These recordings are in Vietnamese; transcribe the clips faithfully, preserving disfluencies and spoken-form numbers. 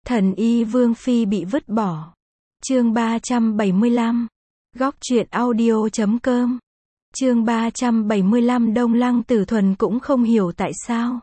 Thần y Vương Phi bị vứt bỏ. Chương ba trăm bảy mươi lăm. Góc truyện audio chấm com. Chương ba trăm bảy mươi lăm. Đông Lăng Tử Thuần cũng không hiểu tại sao.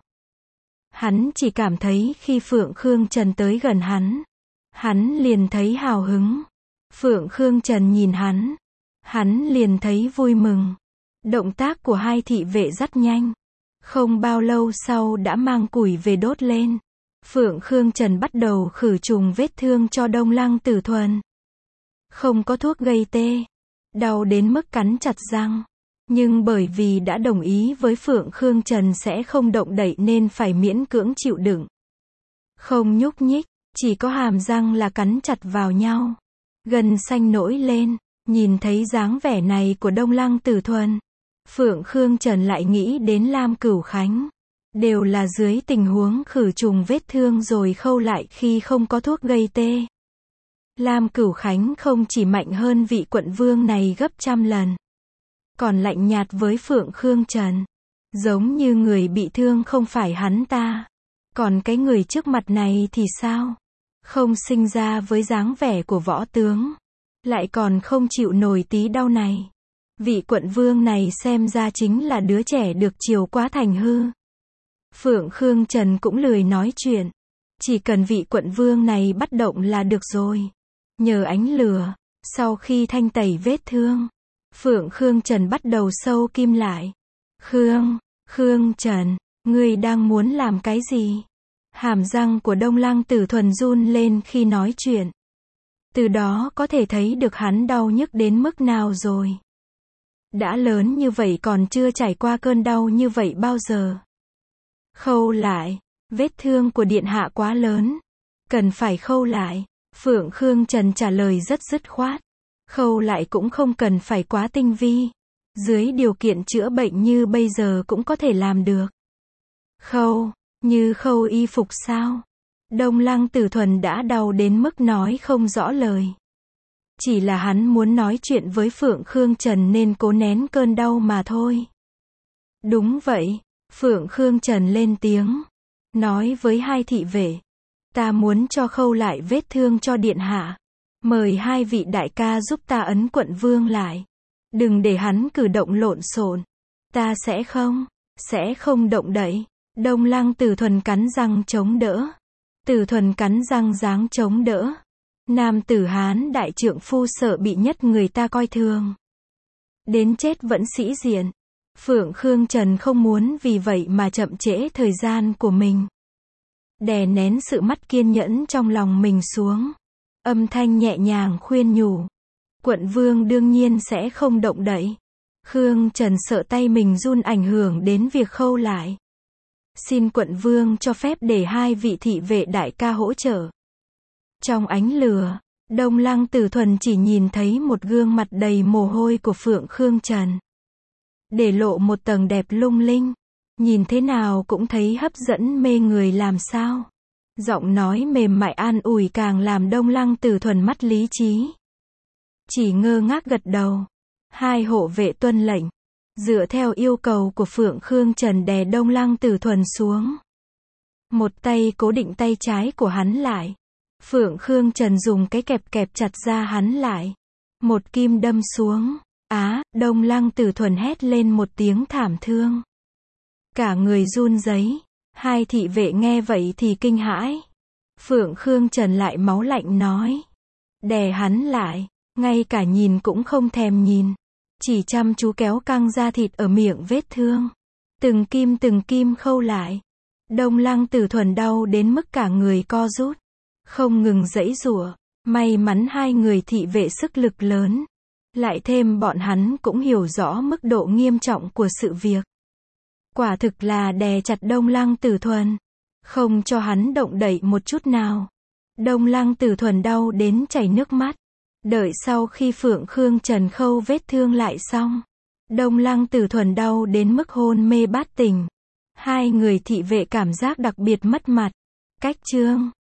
Hắn chỉ cảm thấy khi Phượng Khương Trần tới gần hắn, hắn liền thấy hào hứng. Phượng Khương Trần nhìn hắn, hắn liền thấy vui mừng. Động tác của hai thị vệ rất nhanh. Không bao lâu sau đã mang củi về đốt lên. Phượng Khương Trần bắt đầu khử trùng vết thương cho Đông Lăng Tử Thuần. Không có thuốc gây tê, đau đến mức cắn chặt răng. Nhưng bởi vì đã đồng ý với Phượng Khương Trần sẽ không động đậy nên phải miễn cưỡng chịu đựng. Không nhúc nhích, chỉ có hàm răng là cắn chặt vào nhau. Gân xanh nổi lên, nhìn thấy dáng vẻ này của Đông Lăng Tử Thuần. Phượng Khương Trần lại nghĩ đến Lam Cửu Khánh. Đều là dưới tình huống khử trùng vết thương rồi khâu lại khi không có thuốc gây tê. Lam Cửu Khánh không chỉ mạnh hơn vị quận vương này gấp trăm lần, còn lạnh nhạt với Phượng Khương Trần. Giống như người bị thương không phải hắn ta. Còn cái người trước mặt này thì sao? Không sinh ra với dáng vẻ của võ tướng, lại còn không chịu nổi tí đau này. Vị quận vương này xem ra chính là đứa trẻ được chiều quá thành hư. Phượng Khương Trần cũng lười nói chuyện. Chỉ cần vị quận vương này bắt động là được rồi. Nhờ ánh lửa, sau khi thanh tẩy vết thương, Phượng Khương Trần bắt đầu sâu kim lại. Khương, Khương Trần, ngươi đang muốn làm cái gì? Hàm răng của Đông Lăng Tử Thuần run lên khi nói chuyện. Từ đó có thể thấy được hắn đau nhức đến mức nào rồi. Đã lớn như vậy còn chưa trải qua cơn đau như vậy bao giờ. Khâu lại, vết thương của điện hạ quá lớn, cần phải khâu lại. Phượng Khương Trần trả lời rất dứt khoát. Khâu lại cũng không cần phải quá tinh vi. Dưới điều kiện chữa bệnh như bây giờ cũng có thể làm được. Khâu, như khâu y phục sao? Đông Lăng Tử Thuần đã đau đến mức nói không rõ lời. Chỉ là hắn muốn nói chuyện với Phượng Khương Trần nên cố nén cơn đau mà thôi. Đúng vậy, Phượng Khương Trần lên tiếng, nói với hai thị vệ. Ta muốn cho khâu lại vết thương cho điện hạ. Mời hai vị đại ca giúp ta ấn quận vương lại. Đừng để hắn cử động lộn xộn. Ta sẽ không, sẽ không động đậy. Đông Lăng Tử Thuần cắn răng chống đỡ. Tử Thuần cắn răng dáng chống đỡ. Nam tử Hán đại trượng phu sợ bị nhất người ta coi thường. Đến chết vẫn sĩ diện. Phượng Khương Trần không muốn vì vậy mà chậm trễ thời gian của mình. Đè nén sự mất kiên nhẫn trong lòng mình xuống. Âm thanh nhẹ nhàng khuyên nhủ. Quận vương đương nhiên sẽ không động đậy. Khương Trần sợ tay mình run ảnh hưởng đến việc khâu lại. Xin quận vương cho phép để hai vị thị vệ đại ca hỗ trợ. Trong ánh lửa, Đông Lăng Tử Thuần chỉ nhìn thấy một gương mặt đầy mồ hôi của Phượng Khương Trần. Để lộ một tầng đẹp lung linh. Nhìn thế nào cũng thấy hấp dẫn mê người làm sao. Giọng nói mềm mại an ủi càng làm Đông Lăng Tử Thuần mất lý trí. Chỉ ngơ ngác gật đầu. Hai hộ vệ tuân lệnh. Dựa theo yêu cầu của Phượng Khương Trần đè Đông Lăng Tử Thuần xuống. Một tay cố định tay trái của hắn lại. Phượng Khương Trần dùng cái kẹp kẹp chặt ra hắn lại. Một kim đâm xuống. Á, Đông Lăng Tử Thuần hét lên một tiếng thảm thương. Cả người run rẩy. Hai thị vệ nghe vậy thì kinh hãi. Phượng Khương Trần lại máu lạnh nói. Đè hắn lại, ngay cả nhìn cũng không thèm nhìn. Chỉ chăm chú kéo căng da thịt ở miệng vết thương. Từng kim từng kim khâu lại. Đông Lăng Tử Thuần đau đến mức cả người co rút. Không ngừng giãy giụa. May mắn hai người thị vệ sức lực lớn. Lại thêm bọn hắn cũng hiểu rõ mức độ nghiêm trọng của sự việc. Quả thực là đè chặt Đông Lăng Tử Thuần. Không cho hắn động đậy một chút nào. Đông Lăng Tử Thuần đau đến chảy nước mắt. Đợi sau khi Phượng Khương Trần khâu vết thương lại xong. Đông Lăng Tử Thuần đau đến mức hôn mê bát tỉnh. Hai người thị vệ cảm giác đặc biệt mất mặt. Cách chương